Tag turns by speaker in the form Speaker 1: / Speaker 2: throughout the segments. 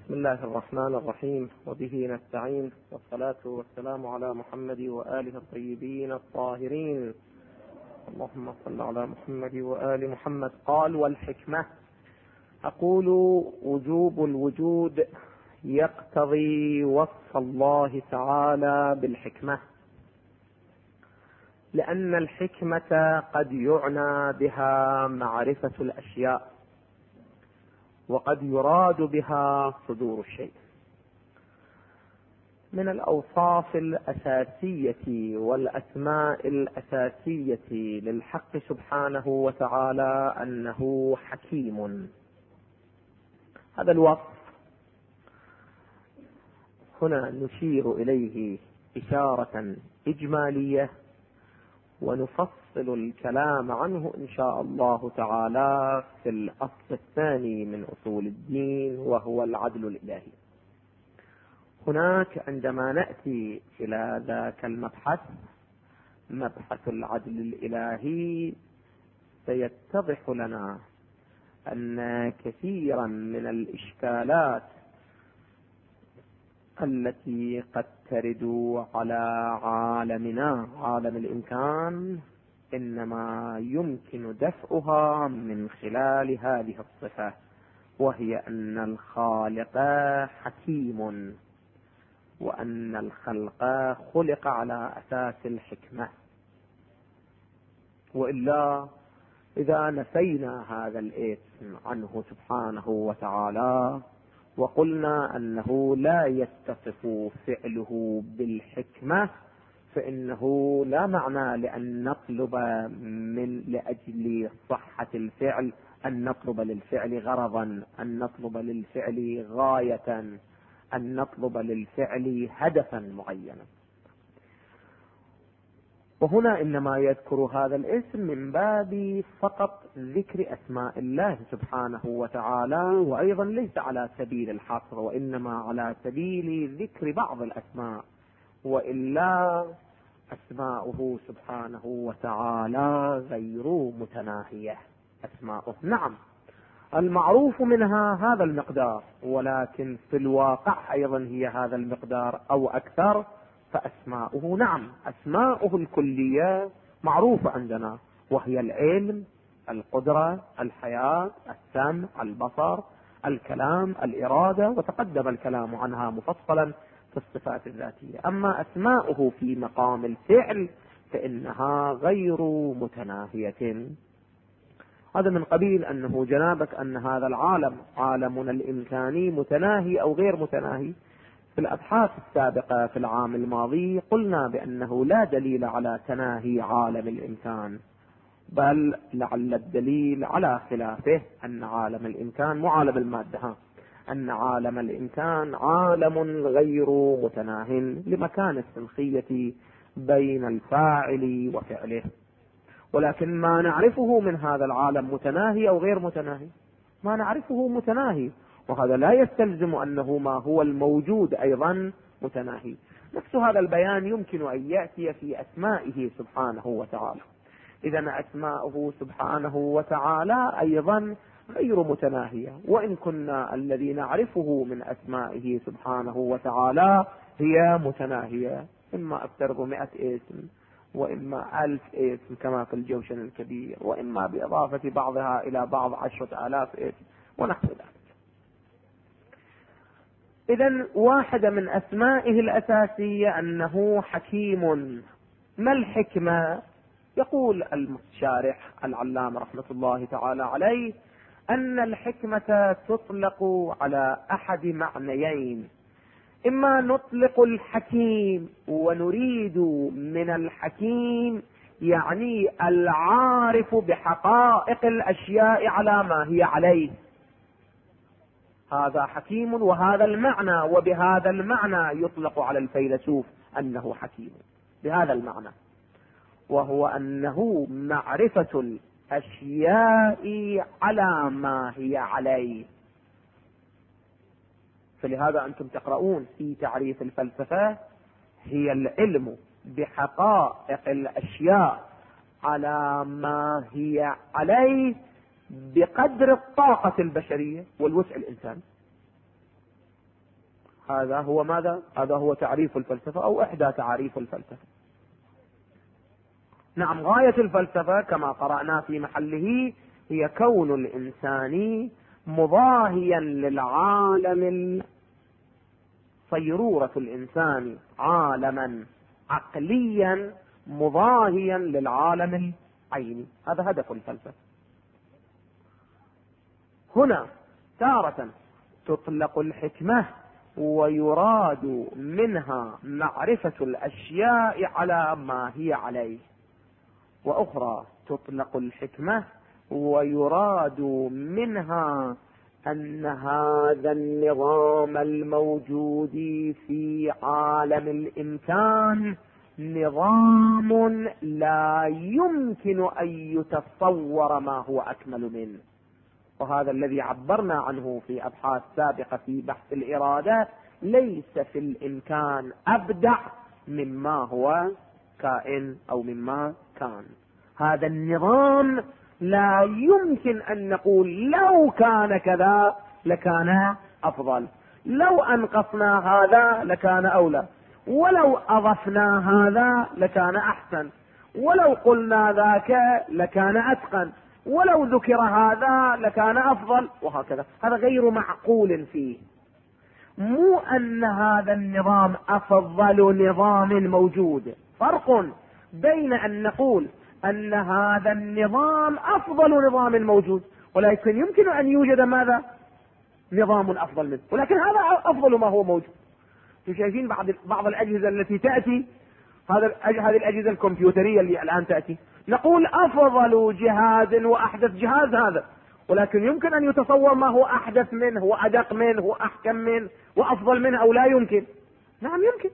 Speaker 1: بسم الله الرحمن الرحيم، وبه نستعين، والصلاة والسلام على محمد وآله الطيبين الطاهرين. اللهم صل على محمد وآل محمد. قال: والحكمة. أقول: وجوب الوجود يقتضي وصف الله تعالى بالحكمة، لأن الحكمة قد يعنى بها معرفة الأشياء، وقد يراد بها صدور الشيء. من الأوصاف الأساسية والأسماء الأساسية للحق سبحانه وتعالى أنه حكيم. هذا الوصف هنا نشير إليه إشارة إجمالية، ونفصل الكلام عنه إن شاء الله تعالى في الأصل الثاني من أصول الدين، وهو العدل الإلهي. هناك عندما نأتي إلى ذاك المبحث، مبحث العدل الإلهي، سيتضح لنا أن كثيرا من الإشكالات التي قد ترد على عالمنا، عالم الإمكان، إنما يمكن دفعها من خلال هذه الصفة، وهي أن الخالق حكيم، وأن الخلق خلق على أساس الحكمة. وإلا إذا نفينا هذا الاسم عنه سبحانه وتعالى وقلنا أنه لا يتصف فعله بالحكمة، فإنه لا معنى لأن نطلب لأجل صحة الفعل أن نطلب للفعل غرضا، أن نطلب للفعل غاية، أن نطلب للفعل هدفا معينا. وهنا إنما يذكر هذا الاسم من باب فقط ذكر أسماء الله سبحانه وتعالى، وأيضا ليس على سبيل الحصر، وإنما على سبيل ذكر بعض الأسماء. وإلا أسماؤه سبحانه وتعالى غير متناهية. أسماؤه نعم المعروف منها هذا المقدار، ولكن في الواقع أيضا هي هذا المقدار أو أكثر. فأسماؤه نعم، أسماؤه الكلية معروفة عندنا، وهي العلم، القدرة، الحياة، السمع، البصر، الكلام، الإرادة، وتقدم الكلام عنها مفصلا في الصفات الذاتية. أما أسماؤه في مقام الفعل فإنها غير متناهية. هذا من قبيل أنه جنابك أن هذا العالم، عالمنا الإمكاني، متناهي أو غير متناهي. في الأبحاث السابقة في العام الماضي قلنا بأنه لا دليل على تناهي عالم الإمكان، بل لعل الدليل على خلافه، أن عالم الإمكان مو عالم المادة، أن عالم الإمكان عالم غير متناه لمكان السنخية بين الفاعل وفعله. ولكن ما نعرفه من هذا العالم متناهي أو غير متناهي، ما نعرفه متناهي، وهذا لا يستلزم أنه ما هو الموجود أيضا متناهي. نفس هذا البيان يمكن أن يأتي في أسمائه سبحانه وتعالى. إذن أسماؤه سبحانه وتعالى أيضا غير متناهية، وإن كنا الذي نعرفه من أسمائه سبحانه وتعالى هي متناهية، إما أكثر ب100 اسم، وإما 1000 اسم كما في الجوشن الكبير، وإما بإضافة بعضها إلى بعض 10,000 اسم ونحو ذلك. إذن واحدة من أسمائه الأساسية أنه حكيم. ما الحكمة؟ يقول المستشارح العلامة رحمة الله تعالى عليه أن الحكمة تطلق على أحد معنيين: إما نطلق الحكيم ونريد من الحكيم يعني العارف بحقائق الأشياء على ما هي عليه، هذا حكيم، وهذا المعنى، وبهذا المعنى يطلق على الفيلسوف أنه حكيم، بهذا المعنى، وهو أنه معرفة الأشياء على ما هي عليه. فلهذا أنتم تقرؤون في تعريف الفلسفة: هي العلم بحقائق الأشياء على ما هي عليه بقدر الطاقة البشرية والوسع الإنساني. هذا هو ماذا؟ هذا هو تعريف الفلسفة أو إحدى تعاريف الفلسفة. نعم، غاية الفلسفة كما قرأنا في محله هي كون الإنسان مضاهيا للعالم، صيرورة الإنسان عالما عقليا مضاهيا للعالم العيني. هذا هدف الفلسفة. هنا تارة تطلق الحكمة ويراد منها معرفة الأشياء على ما هي عليه، وأخرى تطلق الحكمة ويراد منها أن هذا النظام الموجود في عالم الإمكان نظام لا يمكن أن يتصور ما هو أكمل منه. وهذا الذي عبرنا عنه في أبحاث سابقة في بحث الإرادة، ليس في الإمكان أبدع مما هو كائن أو مما كان. هذا النظام لا يمكن أن نقول لو كان كذا لكان أفضل، لو أنقصنا هذا لكان أولى، ولو أضفنا هذا لكان أحسن، ولو قلنا ذاك لكان أتقن، ولو ذكر هذا لكان أفضل، وهكذا. هذا غير معقول فيه. مو أن هذا النظام أفضل نظام موجود. فرق بين أن نقول أن هذا النظام أفضل نظام موجود، ولكن يمكن أن يوجد ماذا؟ نظام أفضل منه، ولكن هذا أفضل ما هو موجود. شايفين بعض الأجهزة التي تأتي، هذه الأجهزة الكمبيوترية اللي الآن تأتي، نقول أفضل جهاز وأحدث جهاز هذا، ولكن يمكن أن يتصور ما هو أحدث منه وأدق منه وأحكم منه وأفضل منه، أو لا يمكن؟ نعم يمكن.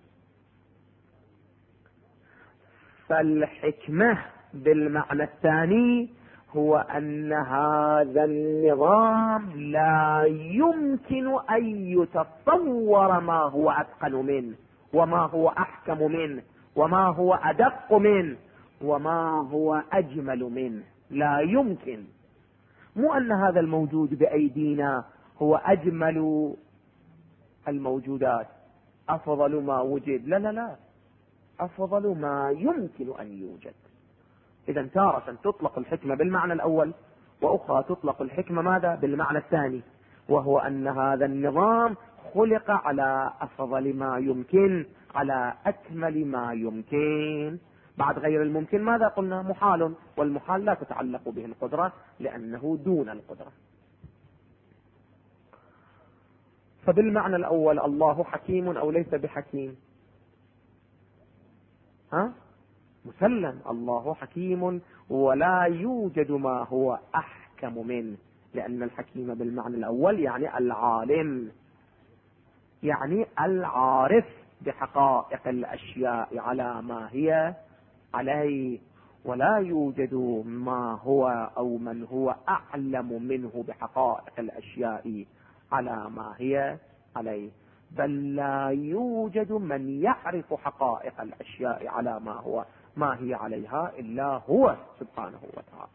Speaker 1: فالحكمة بالمعنى الثاني هو أن هذا النظام لا يمكن أن يتصور ما هو أتقن منه، وما هو أحكم منه، وما هو أدق منه، وما هو أجمل منه. لا يمكن. مو أن هذا الموجود بأيدينا هو أجمل الموجودات، أفضل ما وجد. لا لا لا، أفضل ما يمكن أن يوجد. إذا تارة تطلق الحكمة بالمعنى الأول، وأخرى تطلق الحكمة ماذا؟ بالمعنى الثاني، وهو أن هذا النظام خلق على أفضل ما يمكن، على أكمل ما يمكن. بعد غير الممكن ماذا قلنا؟ محال، والمحال لا تتعلق به القدرة لأنه دون القدرة. فبالمعنى الأول الله حكيم أو ليس بحكيم؟ مسلم، الله حكيم ولا يوجد ما هو أحكم منه، لأن الحكيم بالمعنى الأول يعني العالم، يعني العارف بحقائق الأشياء على ما هي عليه، ولا يوجد ما هو أو من هو أعلم منه بحقائق الأشياء على ما هي عليه، بل لا يوجد من يعرف حقائق الأشياء على ما هي عليها إلا هو سبحانه وتعالى.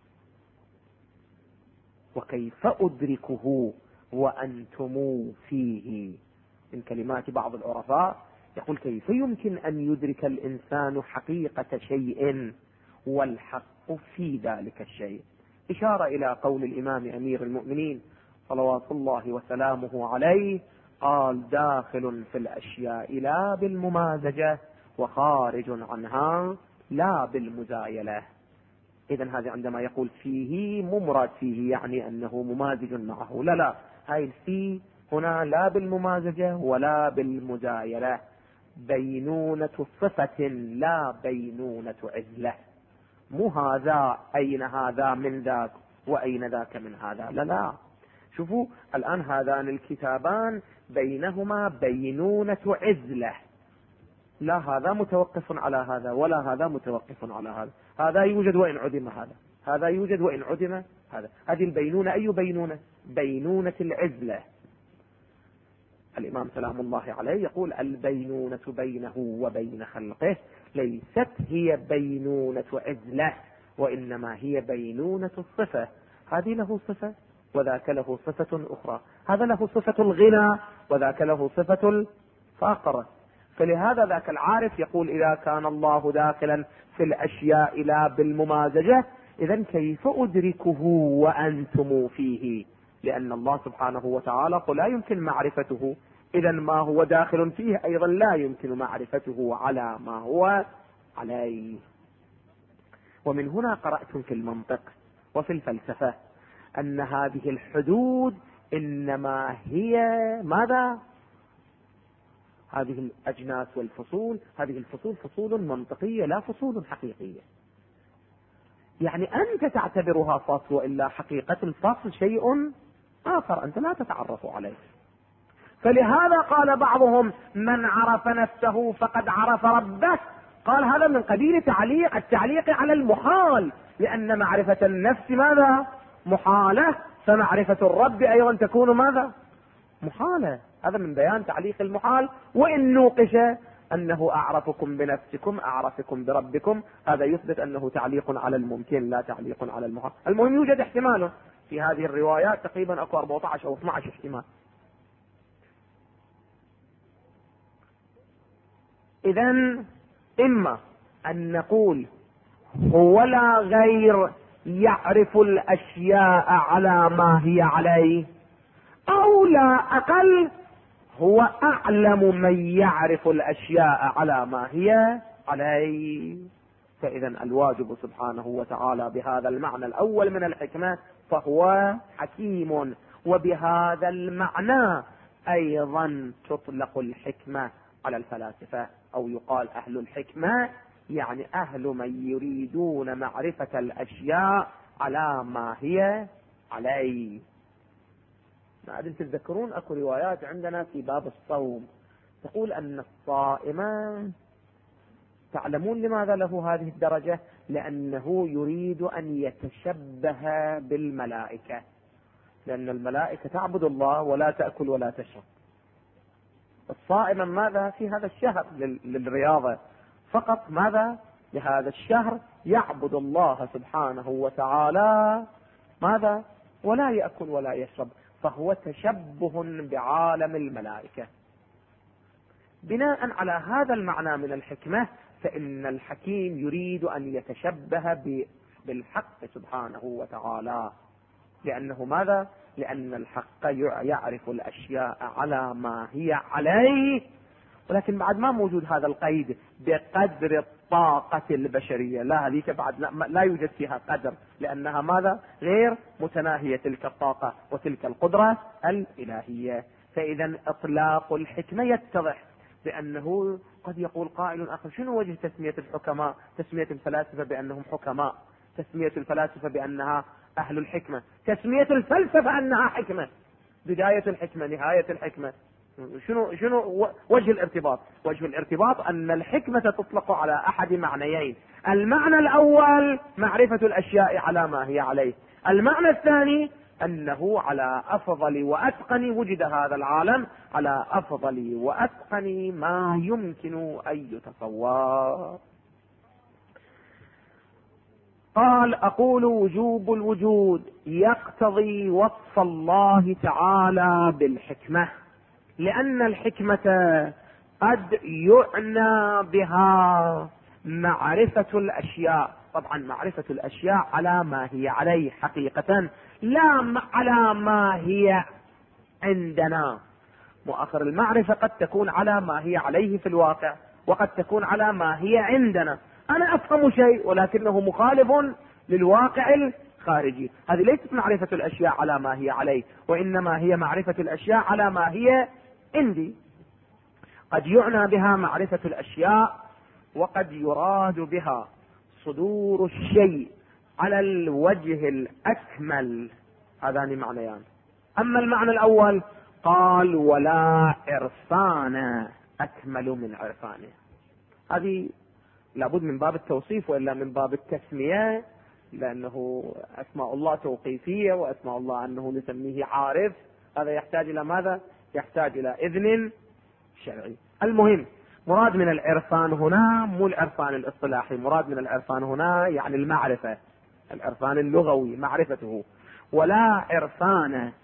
Speaker 1: وكيف أدركه وأنتم فيه؟ من كلمات بعض العرفاء يقول: كيف يمكن أن يدرك الإنسان حقيقة شيء والحق في ذلك الشيء؟ إشارة إلى قول الإمام أمير المؤمنين صلوات الله وسلامه عليه، قال: داخل في الأشياء لا بالممازجة، وخارج عنها لا بالمزايلة. إذن هذا عندما يقول فيه ممرد فيه يعني أنه ممازج معه، لا لا، هاي الفي هنا لا بالممازجة ولا بالمزايلة، بينونة صفة لا بينونة عزلة. مو هذا أين هذا من ذاك وأين ذاك من هذا، لا لا. شوفوا الآن هذان الكتابان بينهما بينونة عزلة، لا هذا متوقف على هذا ولا هذا متوقف على هذا، هذا يوجد وإن عدم هذا، هذا يوجد وإن عدم هذا. هذه البينونة أي بينونة؟ بينونة العزلة. الإمام سلام الله عليه يقول: البينونة بينه وبين خلقه ليست هي بينونة عزلة، وإنما هي بينونة الصفة. هذه له صفة وذاك له صفة أخرى، هذا له صفة الغنى وذاك له صفة الفقر. فلهذا ذاك العارف يقول إذا كان الله داخلا في الأشياء لا بالممازجة، إذن كيف أدركه وأنتم فيه؟ لأن الله سبحانه وتعالى لا يمكن معرفته، إذن ما هو داخل فيه أيضا لا يمكن معرفته على ما هو عليه. ومن هنا قرأتم في المنطق وفي الفلسفة أن هذه الحدود إنما هي ماذا؟ هذه الأجناس والفصول، هذه الفصول فصول منطقية لا فصول حقيقية. يعني أنت تعتبرها فصل، وإلا حقيقة الفصل شيء آخر أنت لا تتعرف عليه. فلهذا قال بعضهم من عرف نفسه فقد عرف ربه. قال هذا من قبيل التعليق على المحال، لأن معرفة النفس ماذا؟ محالة، فمعرفة الرب أيضا تكون ماذا؟ محالة. هذا من بيان تعليق المحال. وإن نوقش أنه أعرفكم بنفسكم أعرفكم بربكم، هذا يثبت أنه تعليق على الممكن لا تعليق على المحال. المهم يوجد احتمال في هذه الروايات، تقريبا أكو 14 أو 12 احتمال. إذن إما أن نقول هو لا غير يعرف الأشياء على ما هي عليه، أو لا أقل هو أعلم من يعرف الأشياء على ما هي عليه. فإذا الواجب سبحانه وتعالى بهذا المعنى الأول من الحكمة فهو حكيم. وبهذا المعنى أيضا تطلق الحكمة على الفلاسفة، أو يقال أهل الحكمة، يعني أهل من يريدون معرفة الأشياء على ما هي عليه. بعدين تتذكرون أكو روايات عندنا في باب الصوم تقول أن الصائم، تعلمون لماذا له هذه الدرجة؟ لأنه يريد أن يتشبه بالملائكة، لأن الملائكة تعبد الله ولا تأكل ولا تشرب. الصائم ماذا في هذا الشهر للرياضة فقط، ماذا لهذا الشهر يعبد الله سبحانه وتعالى ماذا ولا يأكل ولا يشرب، فهو تشبه بعالم الملائكة. بناء على هذا المعنى من الحكمة فإن الحكيم يريد أن يتشبه بالحق سبحانه وتعالى، لأنه ماذا؟ لأن الحق يعرف الأشياء على ما هي عليه، ولكن بعد ما موجود هذا القيد بقدر الطاقة البشرية، لا هذيك بعد لا يوجد فيها قدر، لأنها ماذا؟ غير متناهية تلك الطاقة وتلك القدرة الإلهية. فإذا إطلاق الحكمة يتضح بأنه قد يقول قائل آخر شنو وجه تسمية الحكماء، تسمية الفلاسفة بأنهم حكماء، تسمية الفلاسفة بأنها أهل الحكمة، تسمية الفلسفة أنها حكمة، بداية الحكمة نهاية الحكمة. شنو وجه الارتباط؟ وجه الارتباط أن الحكمة تطلق على أحد معنيين: المعنى الأول معرفة الأشياء على ما هي عليه، المعنى الثاني أنه على أفضل وأتقن، وجد هذا العالم على أفضل وأتقن ما يمكن أن يتصور. قال أقول وجوب الوجود يقتضي وصف الله تعالى بالحكمة، لأن الحكمة قد يعنى بها معرفة الأشياء، طبعا معرفة الأشياء على ما هي عليه حقيقة، لا على ما هي عندنا. مؤخر المعرفة قد تكون على ما هي عليه في الواقع، وقد تكون على ما هي عندنا. أنا أفهم شيء ولكنه مخالف للواقع الخارجي، هذه ليست معرفة الأشياء على ما هي عليه، وإنما هي معرفة الأشياء على ما هي عندي. قد يعنى بها معرفة الأشياء، وقد يراد بها صدور الشيء على الوجه الأكمل. هذان معنيان. أما المعنى الأول قال ولا عرفان أكمل من عرفانه، هذه لابد من باب التوصيف وإلا من باب التسمية، لأنه أسماء الله توقيفية، وأسماء الله أنه نسميه عارف، هذا يحتاج إلى ماذا؟ يحتاج إلى إذن شرعي. المهم مراد من العرفان هنا مو العرفان الاصطلاحي، مراد من العرفان هنا يعني المعرفة، العرفان اللغوي معرفته. ولا عرفان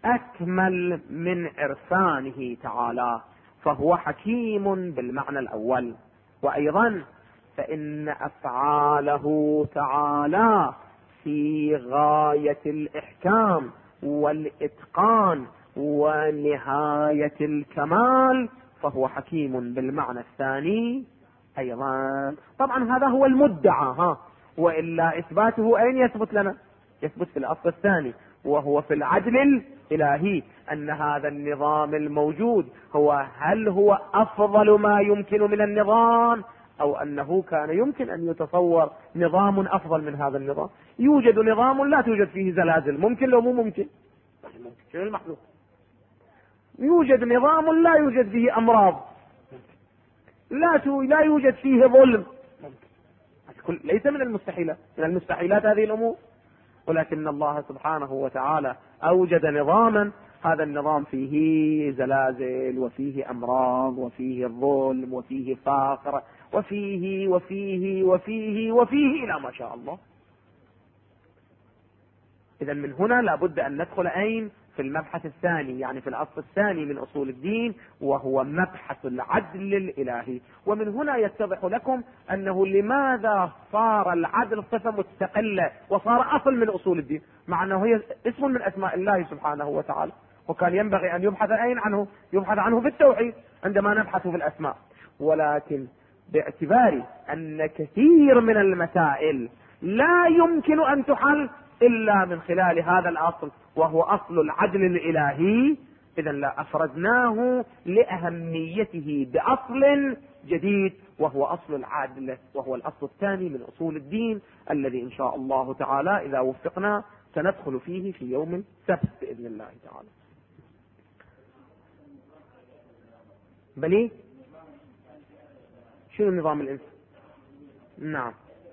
Speaker 1: أكمل من عرفانه تعالى، فهو حكيم بالمعنى الأول. وأيضا فإن أفعاله تعالى في غاية الإحكام والإتقان ونهاية الكمال، فهو حكيم بالمعنى الثاني أيضا. طبعا هذا هو المدعى، وإلا إثباته أين يثبت لنا؟ يثبت في الأصل الثاني، وهو في العدل الإلهي، أن هذا النظام الموجود هل هو أفضل ما يمكن من النظام، أو أنه كان يمكن أن يتصور نظام أفضل من هذا النظام. يوجد نظام لا توجد فيه زلازل، ممكن لو مو ممكن؟ ممكن. شنو المحذور؟ يوجد نظام لا يوجد فيه أمراض، لا يوجد فيه ظلم، ليس من المستحيلات. من المستحيلات هذه الأمور، ولكن الله سبحانه وتعالى أوجد نظاما، هذا النظام فيه زلازل وفيه أمراض وفيه ظلم وفيه فقر وفيه وفيه وفيه وفيه إلى ما شاء الله. إذا من هنا لابد أن ندخل أين؟ في المبحث الثاني، يعني في الأصل الثاني من أصول الدين، وهو مبحث العدل الإلهي. ومن هنا يتضح لكم أنه لماذا صار العدل صفة مستقلة وصار أصل من أصول الدين، مع أنه هي اسم من أسماء الله سبحانه وتعالى، وكان ينبغي أن يبحث أين عنه؟ يبحث عنه في التوحيد عندما نبحث في الأسماء. ولكن باعتبار أن كثير من المسائل لا يمكن أن تحل إلا من خلال هذا الأصل، وهو أصل العدل الإلهي، إذا لا أفردناه لأهميته بأصل جديد، وهو أصل العدل، وهو الأصل الثاني من أصول الدين، الذي إن شاء الله تعالى إذا وفقنا سندخل فيه في يوم السبت بإذن الله تعالى. بلي شنو نظام الإنس؟ نعم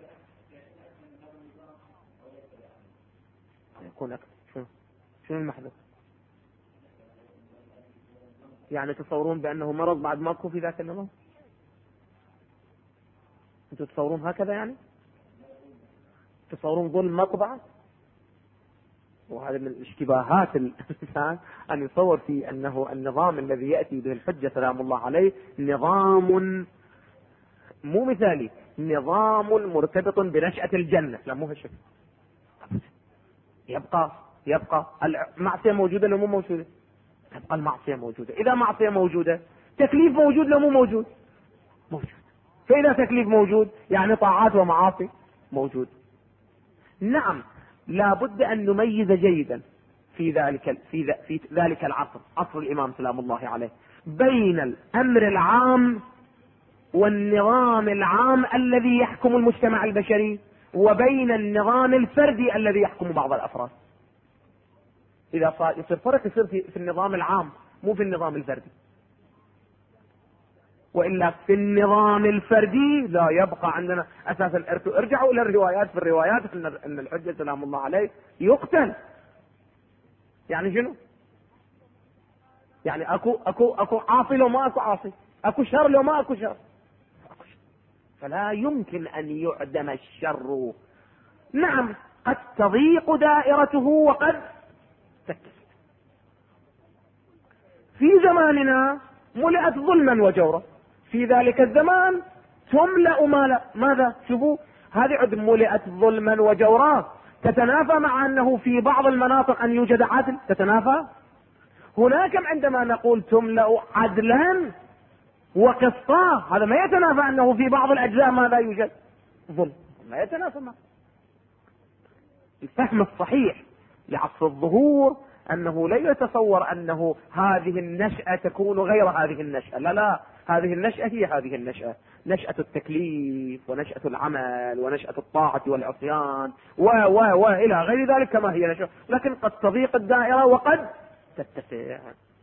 Speaker 1: يكون أكثر. شنو المحدث؟ يعني تصورون بأنه مرض بعد ماكو في ذاك النظام؟ أنتم تصورون هكذا؟ يعني تصورون ظلم ماكو بعد؟ وهذا من الاشتباهات الإنسان أن يصور في أنه النظام الذي يأتي به الحجة سلام الله عليه نظام مو مثالي، نظام مرتبط بنشأة الجنة. لا مو هالشكل. يبقى المعصية موجودة لو مو موجودة؟ تبقى المعصية موجودة. إذا معصية موجودة تكليف موجود لو مو موجود؟ موجود. فإذا تكليف موجود يعني طاعات ومعاصي موجود. نعم لا بد أن نميز جيدا في ذلك العصر، عصر الإمام سلام الله عليه، بين الأمر العام والنظام العام الذي يحكم المجتمع البشري، وبين النظام الفردي الذي يحكم بعض الأفراد. إذا صار يصير فرق، يصير في النظام العام مو في النظام الفردي، وإلا في النظام الفردي لا يبقى عندنا أساس الإرث. ارجعوا إلى الروايات، في الروايات أن الحجة سلام الله عليه يقتل. يعني شنو؟ يعني أكو عاصي لو ما أكو عاصي، أكو شر لو ما أكو شر. فلا يمكن أن يعدم الشر. نعم قد تضيق دائرته وقد تكثر. في زماننا ملئت ظلما وجورا، في ذلك الزمان تملأ ماذا؟ شوفوا هذه عد ملئت ظلما وجورا، تتنافى مع أنه في بعض المناطق أن يوجد عدل، تتنافى. هناك عندما نقول تملأ عدلا وقسطا، هذا ما يتنافى أنه في بعض الأجزاء ماذا يوجد؟ ظلم، ما يتنافى معه. الفهم الصحيح لعصر الظهور أنه لا يتصور أنه هذه النشأة تكون غير هذه النشأة، لا، هذه النشأة هي هذه النشأة، نشأة التكليف ونشأة العمل ونشأة الطاعة والعصيان وإلى غير ذلك كما هي نشأة، لكن قد تضيق الدائرة وقد تتسع.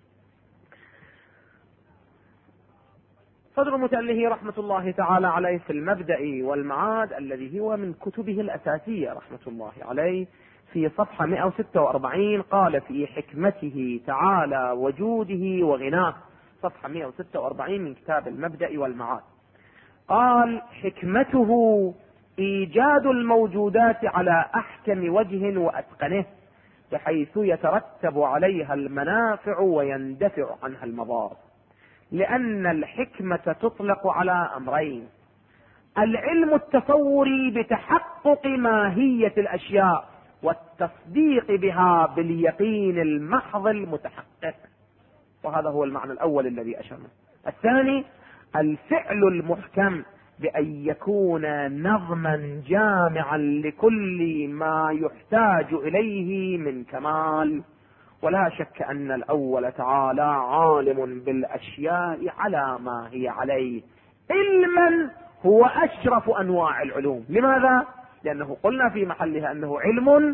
Speaker 1: صدر المتأله رحمة الله تعالى عليه في المبدأ والمعاد الذي هو من كتبه الأساسية رحمة الله عليه، في صفحة 146 قال في حكمته تعالى وجوده وغناه، صفحة 146 من كتاب المبدأ والمعاد، قال حكمته إيجاد الموجودات على أحكم وجه وأتقنه، بحيث يترتب عليها المنافع ويندفع عنها المضار. لأن الحكمة تطلق على أمرين: العلم التصوري بتحقق ماهية الأشياء والتصديق بها باليقين المحض المتحقق، وهذا هو المعنى الأول الذي أشرنا. الثاني الفعل المحكم بأن يكون نظما جامعا لكل ما يحتاج إليه من كمال. ولا شك أن الأول تعالى عالم بالأشياء على ما هي عليه، علما هو أشرف أنواع العلوم. لماذا؟ لأنه قلنا في محلها أنه علم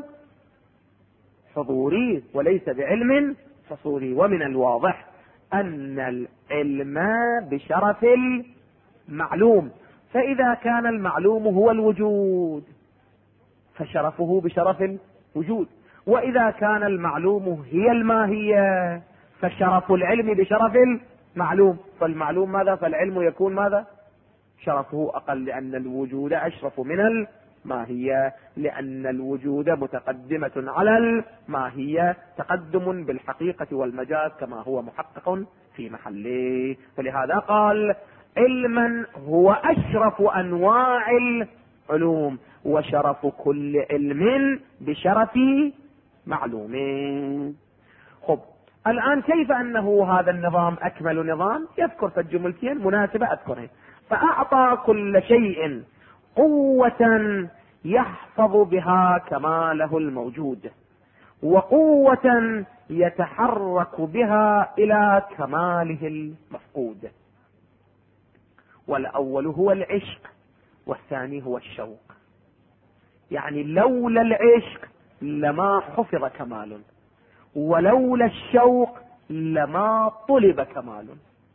Speaker 1: حضوري وليس بعلم حصولي. ومن الواضح أن العلم بشرف المعلوم، فإذا كان المعلوم هو الوجود فشرفه بشرف الوجود، وإذا كان المعلوم هي الماهية فشرف العلم بشرف المعلوم. فالمعلوم ماذا؟ فالعلم يكون ماذا؟ شرفه أقل، لأن الوجود أشرف من الماهية، لأن الوجود متقدمة على الماهية تقدم بالحقيقة والمجاز كما هو محقق في محله. ولهذا قال علما هو أشرف أنواع العلوم، وشرف كل علم بشرف معلوم. خب الآن كيف أنه هذا النظام أكمل نظام؟ يذكر في الجملتين مناسبة أذكرها. فأعطى كل شيء قوة يحفظ بها كماله الموجود، وقوة يتحرك بها إلى كماله المفقود. والأول هو العشق والثاني هو الشوق. يعني لولا العشق لما حفظ كمال، ولولا الشوق لما طلب كمال.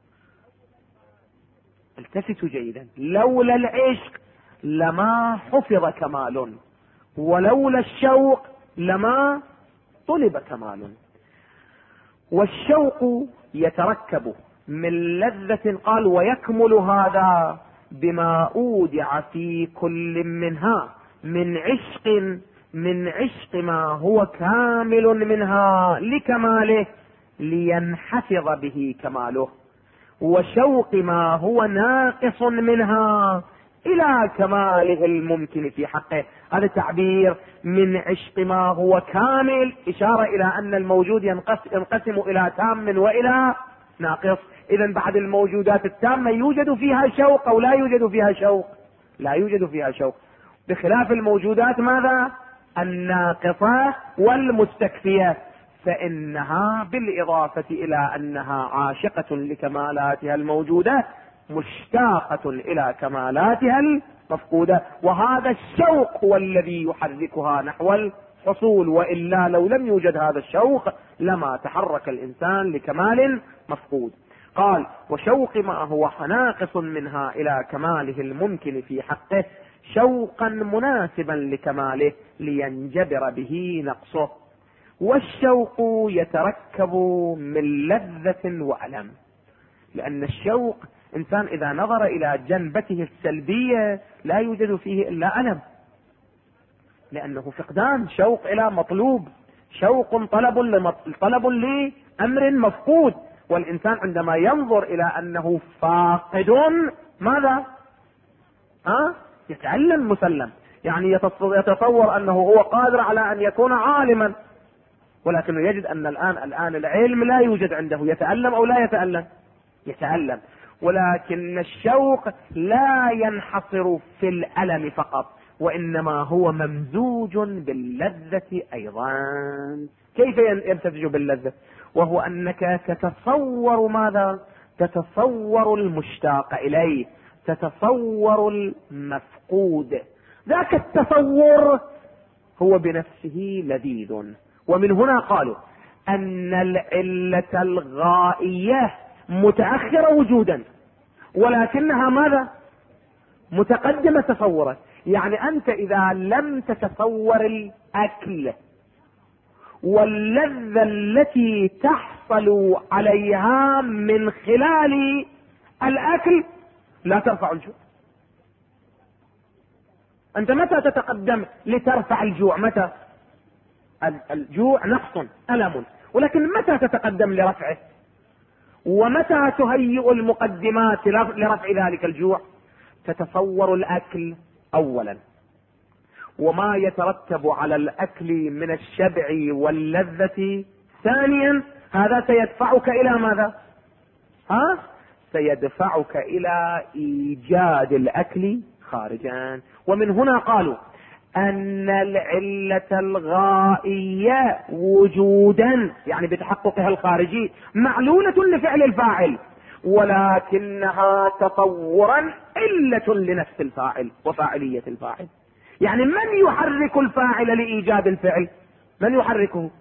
Speaker 1: التفتوا جيدا، لولا العشق لما حفظ كمال، ولولا الشوق لما طلب كمال. والشوق يتركب من لذة، قال ويكمل هذا بما أودع في كل منها من عشق ما هو كامل منها لكماله لينحفظ به كماله، وشوق ما هو ناقص منها إلى كماله الممكن في حقه. هذا تعبير من عشق ما هو كامل، إشارة إلى أن الموجود ينقسم إلى تام وإلى ناقص. إذن بعد الموجودات التامة يوجد فيها شوق أو لا يوجد فيها شوق؟ لا يوجد فيها شوق، بخلاف الموجودات ماذا؟ الناقصة والمستكفية، فإنها بالإضافة إلى أنها عاشقة لكمالاتها الموجودة مشتاقة إلى كمالاتها المفقودة. وهذا الشوق هو الذي يحركها نحو الحصول، وإلا لو لم يوجد هذا الشوق لما تحرك الإنسان لكمال مفقود. قال وشوق ما هو ناقص منها إلى كماله الممكن في حقه شوقا مناسبا لكماله لينجبر به نقصه. والشوق يتركب من لذة وألم، لأن الشوق إنسان إذا نظر إلى جنبته السلبية لا يوجد فيه إلا ألم، لأنه فقدان. شوق إلى مطلوب، شوق طلب لأمر مفقود. والإنسان عندما ينظر إلى أنه فاقد ماذا؟ يتعلم مسلم، يعني يتصور أنه هو قادر على أن يكون عالما، ولكنه يجد أن الآن العلم لا يوجد عنده. يتألم أو لا يتألم؟ يتألم. ولكن الشوق لا ينحصر في الألم فقط، وإنما هو ممزوج باللذة أيضا. كيف يمتزج باللذة؟ وهو أنك تتصور ماذا؟ تتصور المشتاق إليه، تتصور المفقود. ذاك التصور هو بنفسه لذيذ. ومن هنا قالوا أن العلة الغائية متأخرة وجودا، ولكنها ماذا؟ متقدمة تصورا. يعني أنت إذا لم تتصور الأكل واللذة التي تحصل عليها من خلال الأكل لا ترفع الجوع. أنت متى تتقدم لترفع الجوع؟ متى؟ الجوع نقص ألم، ولكن متى تتقدم لرفعه؟ ومتى تهيئ المقدمات لرفع ذلك الجوع؟ تتصور الأكل أولا، وما يترتب على الأكل من الشبع واللذة ثانيا. هذا سيدفعك إلى ماذا؟ سيدفعك إلى إيجاد الأكل خارجا. ومن هنا قالوا أن العلة الغائية وجودا، يعني بتحققها الخارجي، معلولة لفعل الفاعل، ولكنها تطورا علة لنفس الفاعل وفاعلية الفاعل. يعني من يحرك الفاعل لإيجاد الفعل؟ من يحركه؟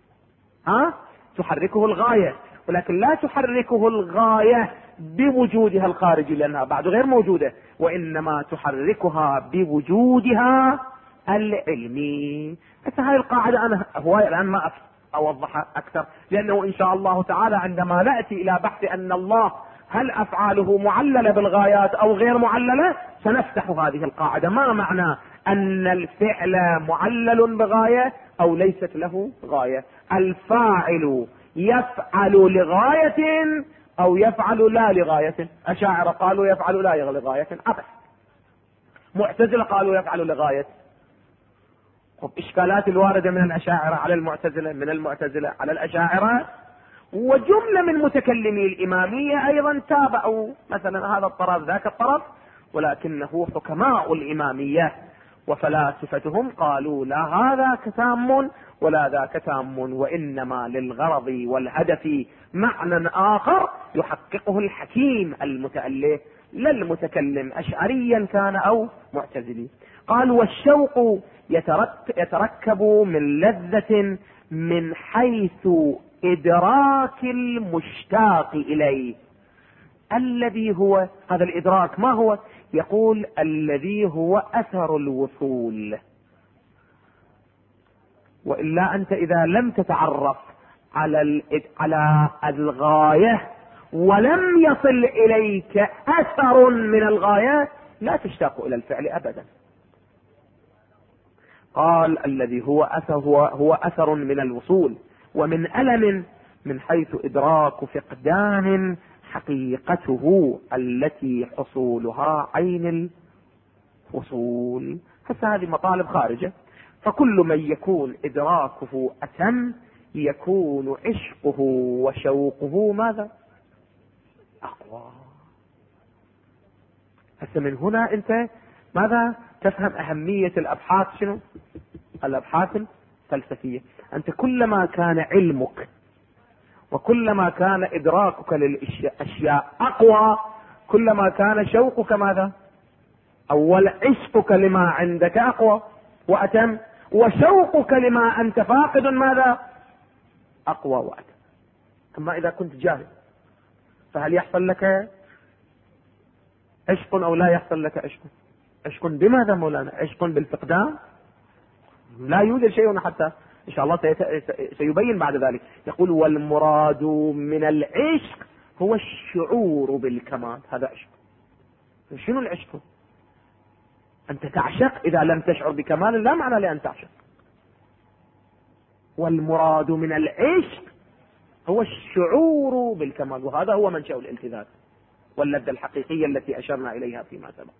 Speaker 1: تحركه الغاية، ولكن لا تحركه الغاية بوجودها الخارجي لأنها بعد غير موجودة، وإنما تحركها بوجودها العلمي. بس هاي القاعدة أنا هواية الآن ما أوضحها أكثر، لأنه إن شاء الله تعالى عندما نأتي إلى بحث أن الله هل أفعاله معللة بالغايات أو غير معللة سنفتح هذه القاعدة. ما معنى أن الفعل معلل بغاية أو ليست له غاية؟ الفاعل يفعل لغاية أو يفعل لا لغاية. أشاعرة قالوا يفعل لا لغاية، أبدا. معتزلة قالوا يفعل لغاية. إشكالات الواردة من الأشاعرة على المعتزلة، من المعتزلة على الأشاعرة، وجملة من متكلمي الإمامية أيضا تابعوا مثلا هذا الطرف ذاك الطرف، ولكنه حكماء الإمامية وفلاسفتهم قالوا لا هذا تام ولا ذاك تام، وإنما للغرض والهدف معنى آخر يحققه الحكيم المتأله، لا المتكلم أشعريا كان أو معتزلي. قال والشوق يتركب من لذة من حيث إدراك المشتاق إليه، الذي هو هذا الإدراك ما هو؟ يقول الذي هو أثر الوصول. وإلا أنت إذا لم تتعرف على الغاية ولم يصل إليك أثر من الغاية لا تشتاق إلى الفعل أبدا. قال الذي هو أثر من الوصول ومن ألم من حيث إدراك فقدان حقيقته التي حصولها عين الوصول. هسه هذه مطالب خارجة، فكل من يكون إدراكه أتم يكون عشقه وشوقه ماذا؟ أقوى. هسه من هنا أنت ماذا تفهم أهمية الأبحاث؟ شنو الأبحاث الفلسفية؟ أنت كلما كان علمك وكلما كان إدراكك للأشياء أقوى كلما كان شوقك ماذا؟ أول عشقك لما عندك أقوى وأتم، وشوقك لما أنت فاقد ماذا؟ أقوى وأتم. أما إذا كنت جاهل فهل يحصل لك عشق أو لا يحصل لك عشق؟ عشق بماذا مولانا؟ عشق بالفقدان؟ لا يوجد شيء حتى إن شاء الله سيبين بعد ذلك. يقول والمراد من العشق هو الشعور بالكمال. هذا عشق. شنو العشق؟ أنت تعشق إذا لم تشعر بكمال لا معنى لأن تعشق. والمراد من العشق هو الشعور بالكمال، وهذا هو منشأ الالتذاذ واللذة الحقيقية التي أشرنا إليها فيما سبق.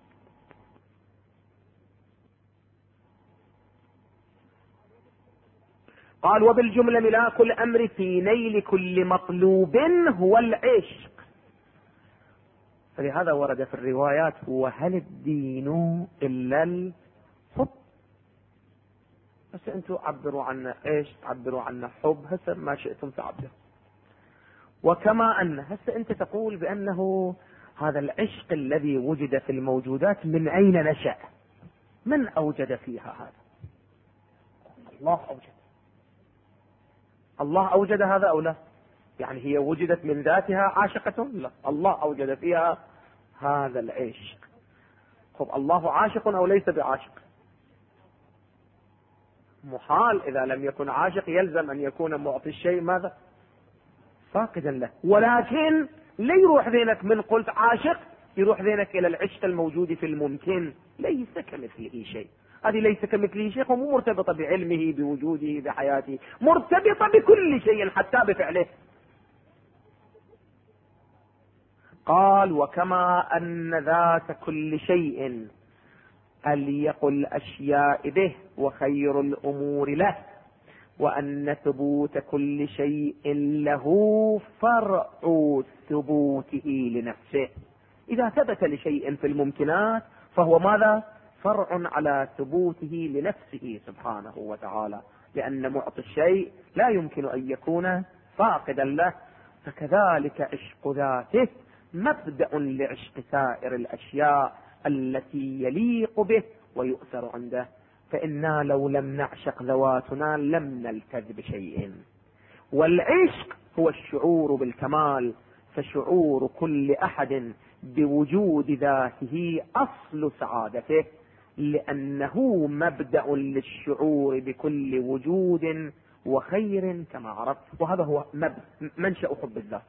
Speaker 1: قال وبالجملة ملاك الأمر في نيل كل مطلوب هو العشق. فلهذا ورد في الروايات وهل الدين إلا الحب؟ بس أنتم عبروا عنا إيش؟ عبروا عنا حب، هسه ما شئتم تعبروا. وكما أن هسه أنت تقول بأنه هذا العشق الذي وجد في الموجودات من أين نشأ؟ من أوجد فيها هذا؟ الله أوجد. الله أوجد هذا أو لا؟ يعني هي وجدت من ذاتها عاشقة؟ لا، الله أوجد فيها هذا العشق. خب الله عاشق أو ليس بعاشق؟ محال إذا لم يكن عاشق يلزم أن يكون معطي الشيء ماذا؟ فاقدا له. ولكن لا يروح ذهنك من قلت عاشق يروح ذهنك إلى العشق الموجود في الممكن، ليس كمثله شيء. هذه ليس كمثله شيء، ومو مرتبطة بعلمه بوجوده بحياته، مرتبطة بكل شيء حتى بفعله. قال: وكما أن ذات كل شيء أليق الأشياء به وخير الأمور له، وأن ثبوت كل شيء له فرع ثبوته لنفسه. إذا ثبت لشيء في الممكنات فهو ماذا؟ فرع على ثبوته لنفسه سبحانه وتعالى، لأن معطي الشيء لا يمكن أن يكون فاقدا له. فكذلك عشق ذاته مبدأ لعشق سائر الأشياء التي يليق به ويؤثر عنده. فإنا لو لم نعشق ذواتنا لم نلتذ بشيء. والعشق هو الشعور بالكمال، فشعور كل أحد بوجود ذاته أصل سعادته، لأنه مبدأ للشعور بكل وجود وخير كما عرفت. وهذا هو منشأ حب الذات،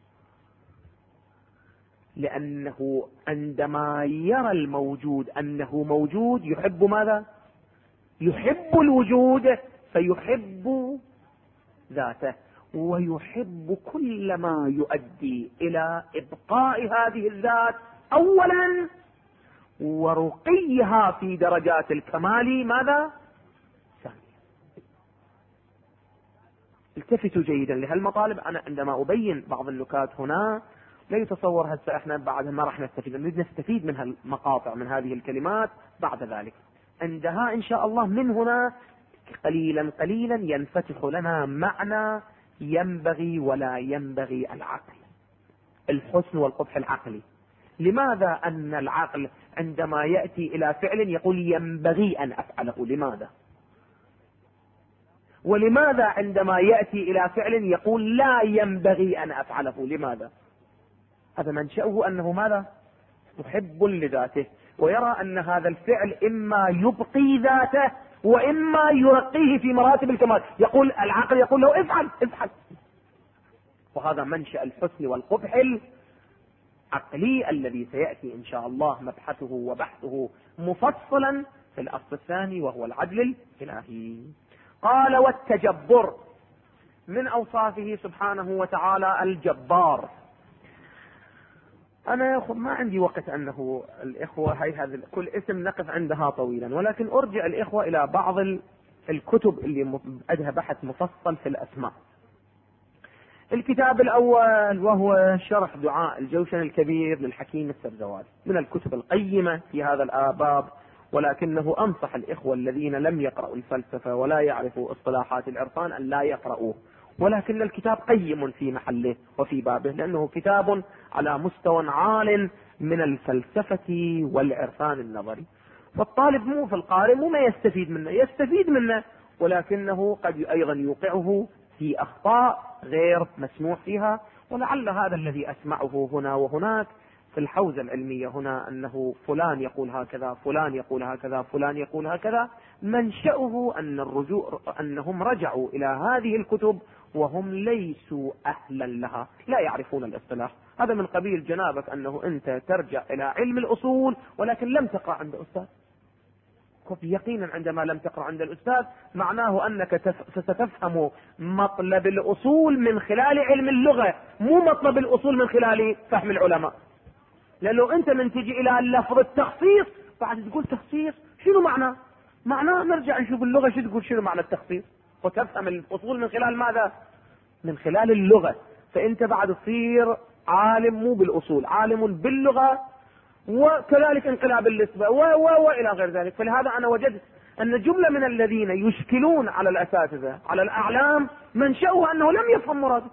Speaker 1: لأنه عندما يرى الموجود أنه موجود يحب ماذا؟ يحب الوجود، فيحب ذاته، ويحب كل ما يؤدي إلى إبقاء هذه الذات أولا، ورقيها في درجات الكمال ماذا؟ ثانيا. التفتوا جيدا لهالمطالب. أنا عندما أبين بعض النكات هنا لا يتصور هسه احنا بعدها ما راح نستفيد، نريد نستفيد من هالمقاطع من هذه الكلمات بعد ذلك. عندها إن شاء الله من هنا قليلا قليلا ينفتح لنا معنى ينبغي ولا ينبغي العقل، الحسن والقبح العقلي. لماذا أن العقل عندما يأتي إلى فعل يقول ينبغي أن أفعله؟ لماذا؟ ولماذا عندما يأتي إلى فعل يقول لا ينبغي أن أفعله؟ لماذا؟ هذا منشأه أنه ماذا؟ محب لذاته، ويرى أن هذا الفعل إما يبقي ذاته وإما يرقيه في مراتب الكمال. يقول العقل يقول له افعل افعل. وهذا منشأ الحسن والقبح العقلي الذي سيأتي إن شاء الله مبحثه وبحثه مفصلا في الأصل الثاني وهو العدل الإلهي. قال: والتجبر من أوصافه سبحانه وتعالى الجبار. أنا ما عندي وقت أنه الإخوة هذا كل اسم نقف عندها طويلا، ولكن أرجع الإخوة إلى بعض الكتب اللي أدها بحث مفصل في الأسماء. الكتاب الأول وهو شرح دعاء الجوشن الكبير للحكيم السبزواري، من الكتب القيمة في هذا الآباب، ولكنه أنصح الإخوة الذين لم يقرأوا الفلسفة ولا يعرفوا اصطلاحات العرفان أن لا يقرأوه، ولكن الكتاب قيم في محله وفي بابه، لأنه كتاب على مستوى عال من الفلسفة والعرفان النظري. فالطالب مو في القارئ مو ما يستفيد منه، يستفيد منه، ولكنه قد أيضا يوقعه في أخطاء غير مسموح فيها. ولعل هذا الذي أسمعه هنا وهناك في الحوزة العلمية هنا أنه فلان يقول هكذا، فلان يقول هكذا، فلان يقول هكذا، منشأه أن أنهم رجعوا إلى هذه الكتب وهم ليسوا أهلا لها، لا يعرفون الاصطلاح. هذا من قبيل جنابك أنه أنت ترجع إلى علم الأصول ولكن لم تقرأ عند أستاذ. يقينا عندما لم تقرأ عند الأستاذ معناه أنك ستفهم مطلب الأصول من خلال علم اللغة، مو مطلب الأصول من خلال فهم العلماء. لأنه أنت من تجي إلى لفظ التخصيص بعد تقول تخصيص شنو معناه نرجع نشوف اللغة شو تقول، شنو معنى التخصيص، وتفهم الأصول من خلال ماذا؟ من خلال اللغة. فأنت بعد تصير عالم مو بالأصول، عالم باللغة، وكذلك انقلاب النسبة وإلى غير ذلك. فلهذا أنا وجدت أن جملة من الذين يشكلون على الأساتذة على الأعلام منشأه أنه لم يفهم مراده.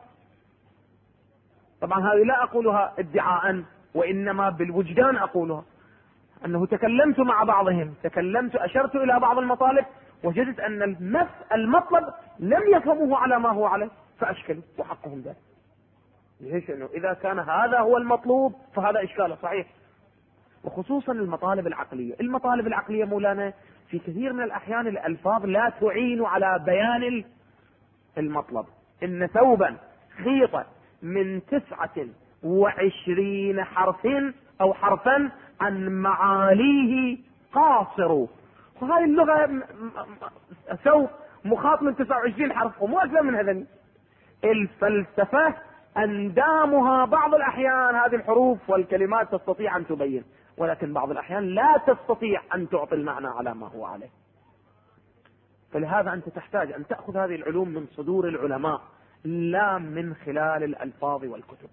Speaker 1: طبعا هذه لا أقولها ادعاء وإنما بالوجدان أقولها، أنه تكلمت مع بعضهم، أشرت إلى بعض المطالب، وجدت أن المطلب لم يفهموه على ما هو عليه فأشكلوا، وحقهم ذلك. ليش؟ أنه إذا كان هذا هو المطلوب فهذا إشكاله صحيح. وخصوصا المطالب العقلية مولانا في كثير من الأحيان الألفاظ لا تعين على بيان المطلب. إن ثوبا خيط من 29 حرف أو حرفا عن معاليه قاصر، وهذه اللغة سوف مخاط من 29 حرف ومو أكثر من هذا. الفلسفة أندامها بعض الأحيان هذه الحروف والكلمات تستطيع أن تبين، ولكن بعض الأحيان لا تستطيع أن تعطي المعنى على ما هو عليه. فلهذا أنت تحتاج أن تأخذ هذه العلوم من صدور العلماء لا من خلال الألفاظ والكتب.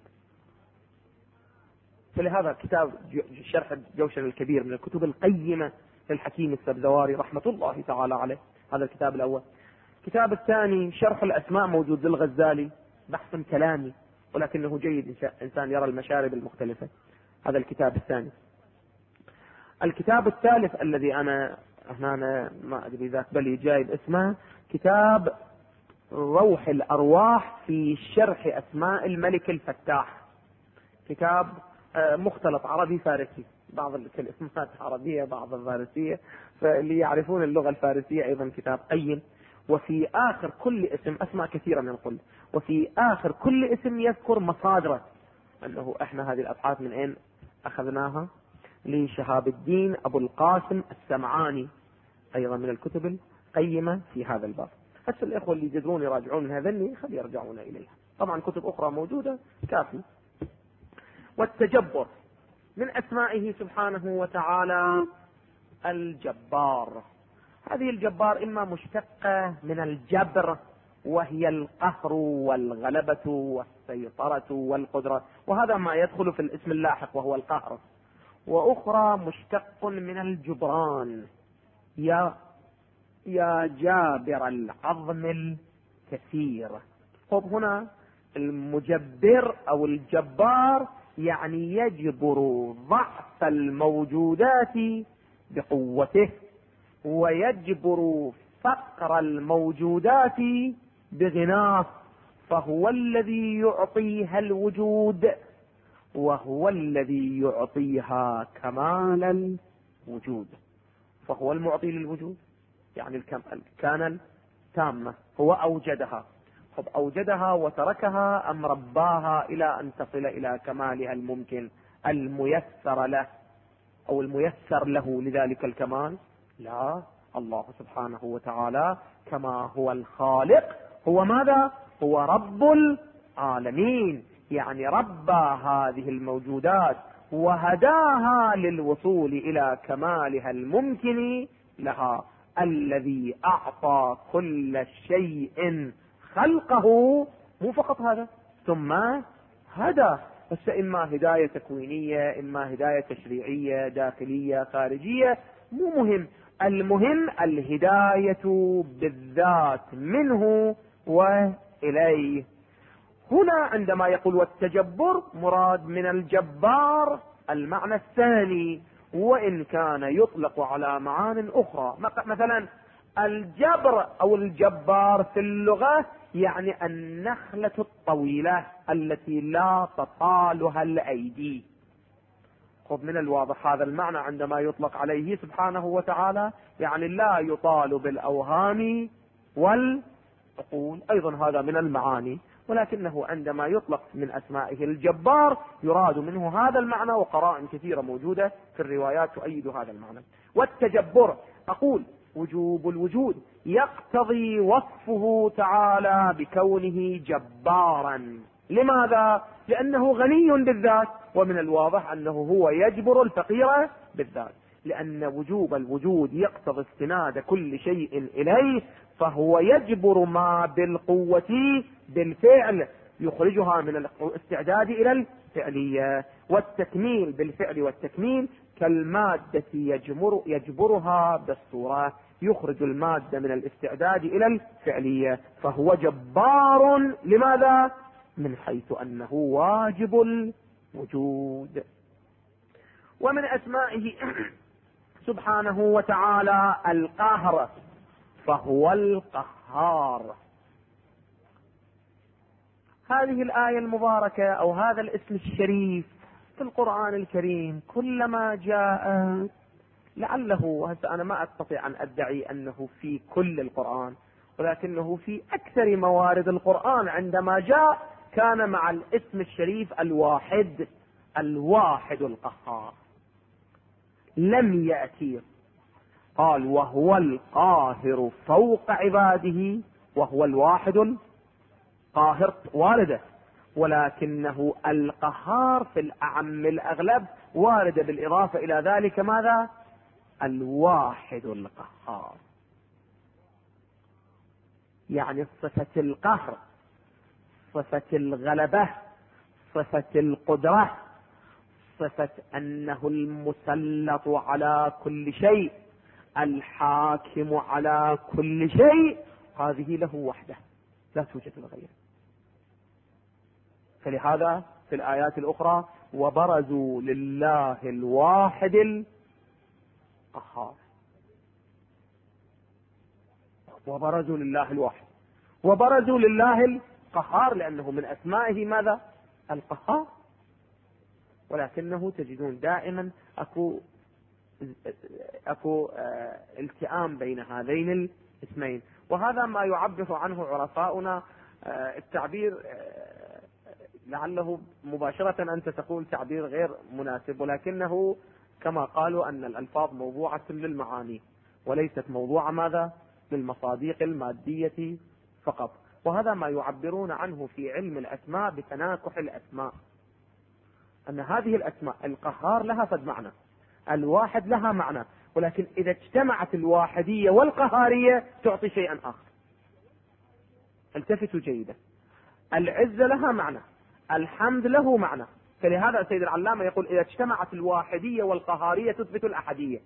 Speaker 1: فلهذا كتاب شرح الجوشن الكبير من الكتب القيمة للحكيم السبزواري رحمة الله تعالى عليه، هذا الكتاب الأول. الكتاب الثاني شرح الأسماء موجود للغزالي، بحث كلامي ولكنه جيد إنسان يرى المشارب المختلفة، هذا الكتاب الثاني. الكتاب الثالث الذي أنا ما أدري ذاك بلي جايب اسمه، كتاب روح الأرواح في شرح أسماء الملك الفتاح، كتاب مختلط عربي فارسي، بعض الكلمات عربية بعض الفارسية، فاللي يعرفون اللغة الفارسية أيضا كتاب قيم. وفي آخر كل اسم أسماء كثيرة من الكل، وفي آخر كل اسم يذكر مصادره، أنه إحنا هذه الأبحاث من أين أخذناها، لشهاب الدين أبو القاسم السمعاني، أيضا من الكتب القيمة في هذا الباب. حتى الإخوة اللي يقدرون يراجعون من هذني خلي يرجعون إليها، طبعا كتب أخرى موجودة كافي. والتجبر من أسمائه سبحانه وتعالى الجبار. هذه الجبار إما مشتقة من الجبر وهي القهر والغلبة والسيطرة والقدرة، وهذا ما يدخل في الاسم اللاحق وهو القهر، وأخرى مشتق من الجبران، يا جابر العظم الكثير. طب هنا المجبر أو الجبار يعني يجبر ضعف الموجودات بقوته، ويجبر فقر الموجودات بغناه، فهو الذي يعطيها الوجود، وهو الذي يعطيها كمال الوجود. فهو المعطي للوجود، يعني كان تامة، هو أوجدها، أوجدها وتركها أم رباها إلى أن تصل إلى كمالها الممكن الميسر له أو الميسر له لذلك الكمال؟ لا، الله سبحانه وتعالى كما هو الخالق هو ماذا؟ هو رب العالمين، يعني ربى هذه الموجودات وهداها للوصول إلى كمالها الممكن لها. الذي أعطى كل شيء خلقه، مو فقط هذا، ثم هدى، بس إما هداية تكوينية إما هداية تشريعية داخلية خارجية، مو مهم، المهم الهداية بالذات منه وإليه. هنا عندما يقول والتجبر مراد من الجبار المعنى الثاني، وإن كان يطلق على معان أخرى. مثلا الجبر أو الجبار في اللغة يعني النخلة الطويلة التي لا تطالها الأيدي. خذ من الواضح هذا المعنى عندما يطلق عليه سبحانه وتعالى، يعني لا يطال بالأوهام والعقول، أيضا هذا من المعاني، ولكنه عندما يطلق من أسمائه الجبار يراد منه هذا المعنى، وقرائن كثيرة موجودة في الروايات تؤيد هذا المعنى. والتجبر أقول وجوب الوجود يقتضي وصفه تعالى بكونه جبارا. لماذا؟ لأنه غني بالذات، ومن الواضح أنه هو يجبر الفقير بالذات، لأن وجوب الوجود يقتضي استناد كل شيء إليه، فهو يجبر ما بالقوة بالفعل يخرجها من الاستعداد إلى الفعلية، والتكميل بالفعل والتكميل كالمادة يجبرها بالصورة، يخرج المادة من الاستعداد إلى الفعلية، فهو جبار. لماذا؟ من حيث أنه واجب الوجود. ومن أسمائه سبحانه وتعالى القاهر، فهو القهار. هذه الآية المباركة أو هذا الاسم الشريف في القرآن الكريم كلما جاء، لعله أنا ما أستطيع أن أدعي أنه في كل القرآن، ولكنه في أكثر موارد القرآن عندما جاء كان مع الاسم الشريف الواحد القهار. لم يأتي قال وهو القاهر فوق عباده، وهو الواحد القاهر واردة، ولكنه القهار في الأعم الأغلب واردة بالإضافة إلى ذلك ماذا؟ الواحد القهار. يعني صفة القهر، صفة الغلبة، صفة القدرة، صفة أنه المسلط على كل شيء، الحاكم على كل شيء، هذه له وحده لا توجد لغيره. فلهذا في الآيات الأخرى وبرزوا لله الواحد القهار، وبرزوا لله الواحد، وبرزوا لله القهار لأنه من أسمائه ماذا؟ القهار. ولكنه تجدون دائما أكو التئام بين هذين الاسمين، وهذا ما يعبر عنه عرفاؤنا. التعبير لعله مباشرة أنت تقول تعبير غير مناسب، ولكنه كما قالوا أن الألفاظ موضوعة للمعاني وليست موضوعة ماذا؟ للمصادق المادية فقط. وهذا ما يعبرون عنه في علم الأسماء بتناكح الأسماء، أن هذه الأسماء القهار لها فد معنى، الواحد لها معنى، ولكن إذا اجتمعت الواحدية والقهارية تعطي شيئا آخر. التفتوا جيدا، العزة لها معنى، الحمد له معنى. فلهذا السيد العلامة يقول إذا اجتمعت الواحدية والقهارية تثبت الأحدية،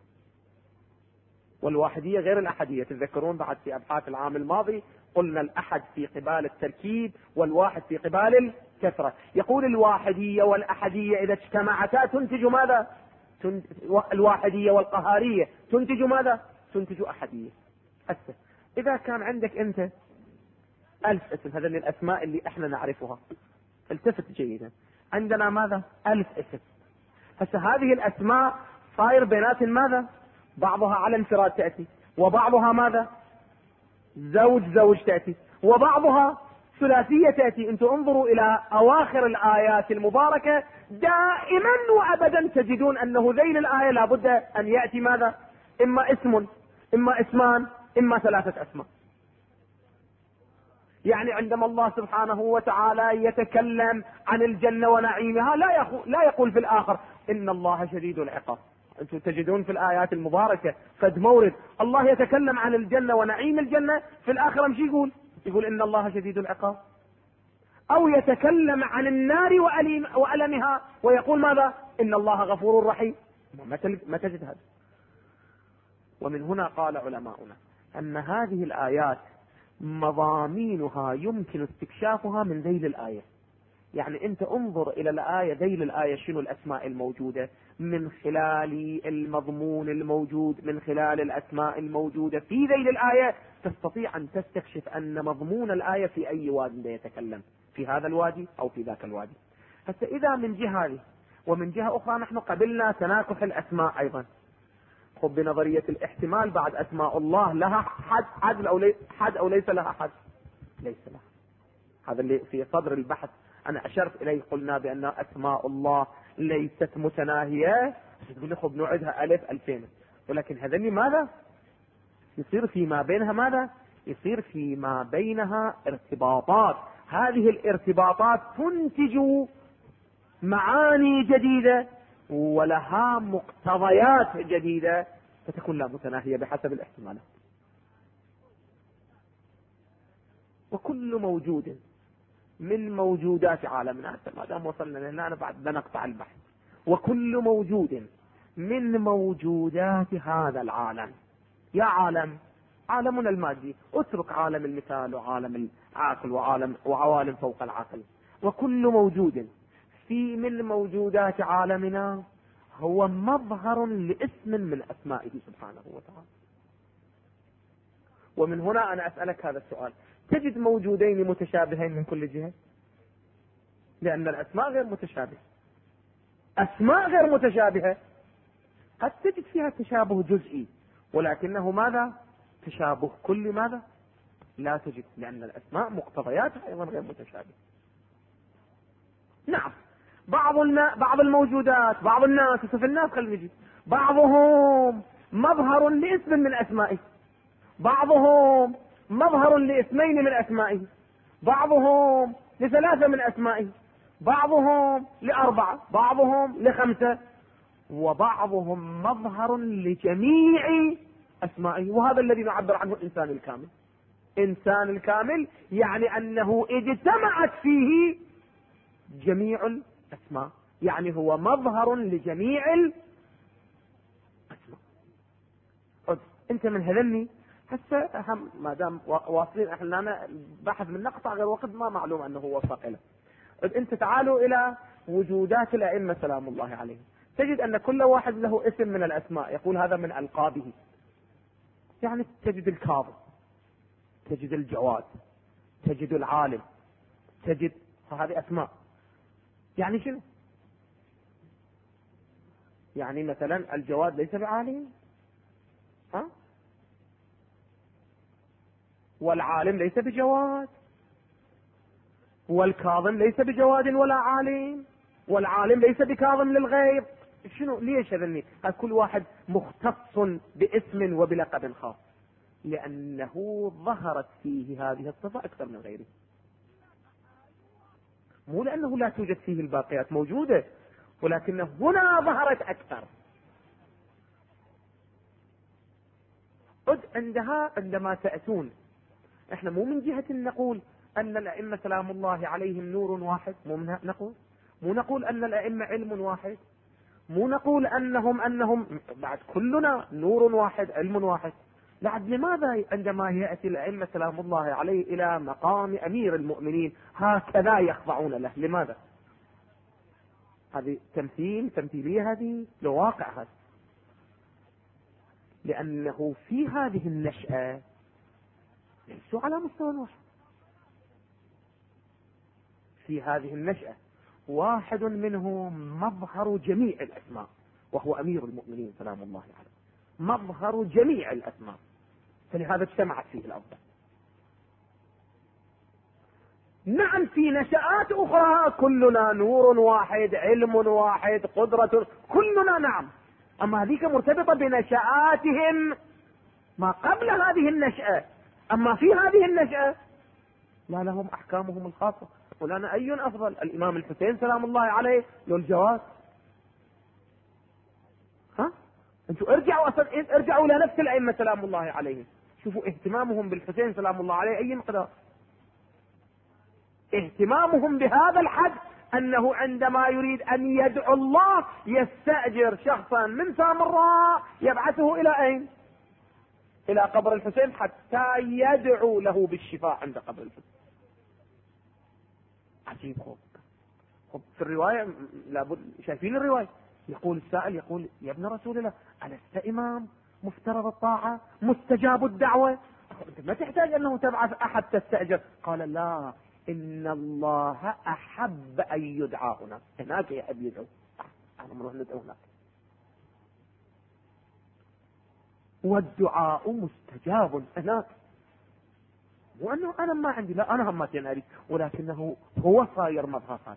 Speaker 1: والواحدية غير الأحدية. تذكرون بعد في أبحاث العام الماضي قلنا الأحد في قبال التركيب والواحد في قبال الكثرة. يقول الواحدية والأحدية إذا اجتمعتا تنتج ماذا؟ الواحدية والقهارية تنتج ماذا؟ تنتج أحدية. هسه إذا كان عندك أنت 1000 اسم، هذا من الأسماء اللي احنا نعرفها، التفت جيدا، عندنا ماذا؟ 1000 اسم. هسه هذه الأسماء صاير بينات ماذا؟ بعضها على انفراد تأتي، وبعضها ماذا؟ زوج تأتي، وبعضها ثلاثية تأتي. انتم انظروا إلى أواخر الآيات المباركة دائما وأبدا تجدون أنه ذيل الآية لابد أن يأتي ماذا؟ إما اسم، إما اسمان، إما 3 أسماء. يعني عندما الله سبحانه وتعالى يتكلم عن الجنة ونعيمها لا يقول في الآخر إن الله شديد العقاب. أنتم تجدون في الآيات المباركة قد مورد الله يتكلم عن الجنة ونعيم الجنة، في الآخرة مش يقول إن الله شديد العقاب، أو يتكلم عن النار وألمها ويقول ماذا؟ إن الله غفور رحيم. ما تجد هذا. ومن هنا قال علماؤنا أن هذه الآيات مضامينها يمكن استكشافها من ذيل الآية. يعني أنت انظر إلى الآية، ذيل الآية شنو الأسماء الموجودة، من خلال المضمون الموجود، من خلال الأسماء الموجودة في ذيل الآية تستطيع أن تستكشف أن مضمون الآية في أي وادي يتكلم، في هذا الوادي أو في ذاك الوادي. حتى إذا من جهة هذه ومن جهة أخرى نحن قبلنا تناكح الأسماء أيضا، خب بنظرية الاحتمال بعد أسماء الله لها حد أو ليس لها حد؟ ليس لها. هذا اللي في صدر البحث أنا أشرت إليه، قلنا بأن أسماء الله ليست متناهية. تقول لي خب نوعدها 1000 2000، ولكن هذا اللي ماذا يصير فيما بينها؟ ماذا يصير فيما بينها؟ ارتباطات. هذه الارتباطات تنتج معاني جديدة ولها مقتضيات جديدة، فتكون لا متناهية بحسب الاحتمالات. وكل موجود من موجودات عالمنا، ما دام وصلنا لهنا أنا بعد بنقطع البحث، وكل موجود من موجودات هذا العالم، يا عالمنا المادي، اترك عالم المثال وعالم العقل وعوالم فوق العقل، وكل موجود من موجودات عالمنا هو مظهر لاسم من أسمائه سبحانه وتعالى. ومن هنا أنا أسألك هذا السؤال، تجد موجودين متشابهين من كل جهة؟ لأن الأسماء غير متشابهة، أسماء غير متشابهة قد تجد فيها تشابه جزئي، ولكنه ماذا؟ تشابه كل ماذا؟ لا تجد، لأن الأسماء مقتضياتها أيضا غير متشابهة. نعم، بعض الموجودات، بعض الناس، في الناس خلينا نجي، بعضهم مظهر لاسم من اسمائه، بعضهم مظهر لاسمين من اسمائه، بعضهم لثلاثة من اسمائه، بعضهم لأربعة، بعضهم لخمسة، وبعضهم مظهر لجميع اسمائه. وهذا الذي نعبر عنه الانسان الكامل. انسان الكامل يعني انه اجتمعت فيه جميع الاسماء، يعني هو مظهر لجميع الاسماء. انت من هذني هسه هم ما دام واصلين احنا أنا بحث من نقطع غير وقت ما معلوم انه هو وفق له. انت تعالوا الى وجودات الائمه سلام الله عليهم، تجد ان كل واحد له اسم من الاسماء يقول هذا من القابه. يعني تجد الكاظم، تجد الجواد، تجد العالم، تجد هذه اسماء. يعني شنو؟ يعني مثلا الجواد ليس بعالم، ها؟ والعالم ليس بجواد، والكاظم ليس بجواد ولا عالم، والعالم ليس بكاظم للغير. شنو؟ ليش هذني؟ كل واحد مختص باسم وبلقب خاص، لأنه ظهرت فيه هذه الصفة أكثر من غيره، مو لأنه لا توجد فيه الباقيات، موجودة، ولكنه هنا ظهرت أكثر. عندما تأتون احنا مو من جهة نقول أن الأئمة سلام الله عليهم نور واحد، مو نقول أن الأئمة علم واحد، مو نقول أنهم بعد كلنا نور واحد علم واحد. بعد لماذا عندما يأتي الأئمة سلام الله عليه إلى مقام أمير المؤمنين هكذا يخضعون له؟ لماذا؟ هذه تمثيلية، هذه لو واقع هذا. لأنه في هذه النشأة ليسوا على مستوى واحد. في هذه النشأة واحد منهم مظهر جميع الأسماء وهو أمير المؤمنين سلام الله عليه، مظهر جميع الأسماء، فلهذا اجتمعت فيه الأفضل. نعم في نشآت أخرى كلنا نور واحد علم واحد قدرة كلنا، نعم، أما هذيك مرتبطة بنشآتهم ما قبل هذه النشأة. أما في هذه النشأة لا، لهم أحكامهم الخاصة. ولنا أي أفضل، الإمام الحسين سلام الله عليه لو الجواز؟ ها؟ أنتوا ارجعوا إلى نفس الأئمة سلام الله عليهم، شوفوا اهتمامهم بالحسين سلام الله عليه أي مقدار. اهتمامهم بهذا الحد أنه عندما يريد أن يدعو الله يستأجر شخصا من سامراء يبعثه إلى أين؟ إلى قبر الحسين حتى يدعو له بالشفاء عند قبر الحسين. عجيب. خب في الرواية لابد شايفين الرواية، يقول السائل يقول يا ابن رسول الله ألست إمام مفترض الطاعة مستجاب الدعوة؟ أنت ما تحتاج أنه تبعث أحد تستأجر. قال لا، إن الله أحب أن يدعى هناك يحب يدعو، أنا نروح ندعو هناك، والدعاء مستجاب هناك. وأنه أنا ما عندي، لا أنا هم أريد، ولكنه هو صاير مظهر.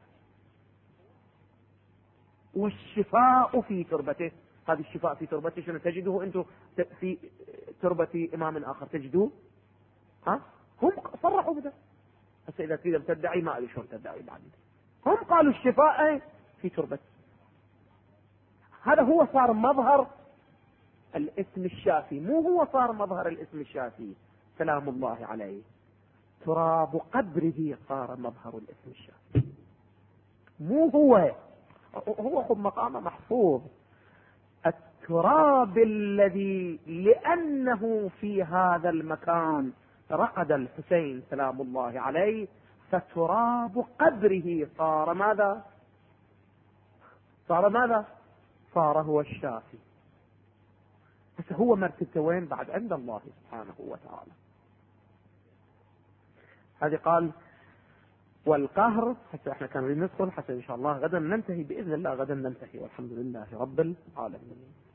Speaker 1: والشفاء في تربته، هذا الشفاء في تربته شنو تجده أنتم في تربة إمام آخر تجدوه؟ ها؟ هم صرحوا بده. هسه إذا تريد تدعي ما أدري شلون تدعي بعد، هم قالوا الشفاء في تربته. هذا هو صار مظهر الاسم الشافي، مو هو صار مظهر الاسم الشافي سلام الله عليه، تراب قبره صار مظهر الاسم الشافي، مو هو خب مقامه محفوظ. التراب الذي لأنه في هذا المكان رقد الحسين سلام الله عليه، فتراب قبره صار ماذا؟ صار هو الشافي. بس هو مرتبته وين بعد؟ عند الله سبحانه وتعالى. هذه قال والقهر. حتى احنا كان ندخل حتى ان شاء الله غدا ننتهي باذن الله، غدا ننتهي والحمد لله رب العالمين.